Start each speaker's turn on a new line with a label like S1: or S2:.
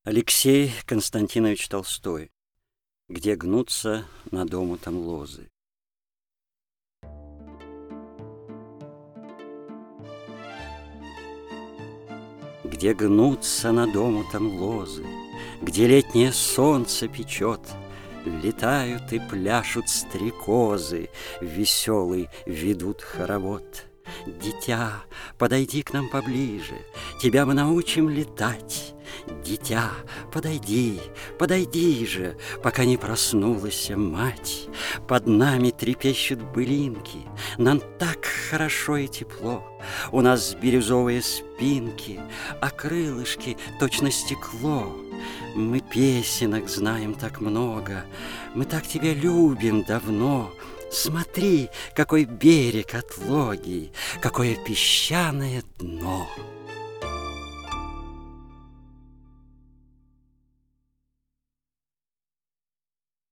S1: Алексей Константинович Толстой. Где гнутся над омутом лозы. Где гнутся над омутом лозы, где летнее солнце печет, летают и пляшут стрекозы, веселый ведут хоровод. Дитя, подойди к нам поближе, тебя мы научим летать. Дитя, подойди, подойди же, пока не проснулась мать. Под нами трепещут былинки, нам так хорошо и тепло. У нас бирюзовые спинки, а крылышки точно стекло. Мы песенок знаем так много, мы так тебя любим давно. Смотри, какой берег отлогий, какое песчаное дно.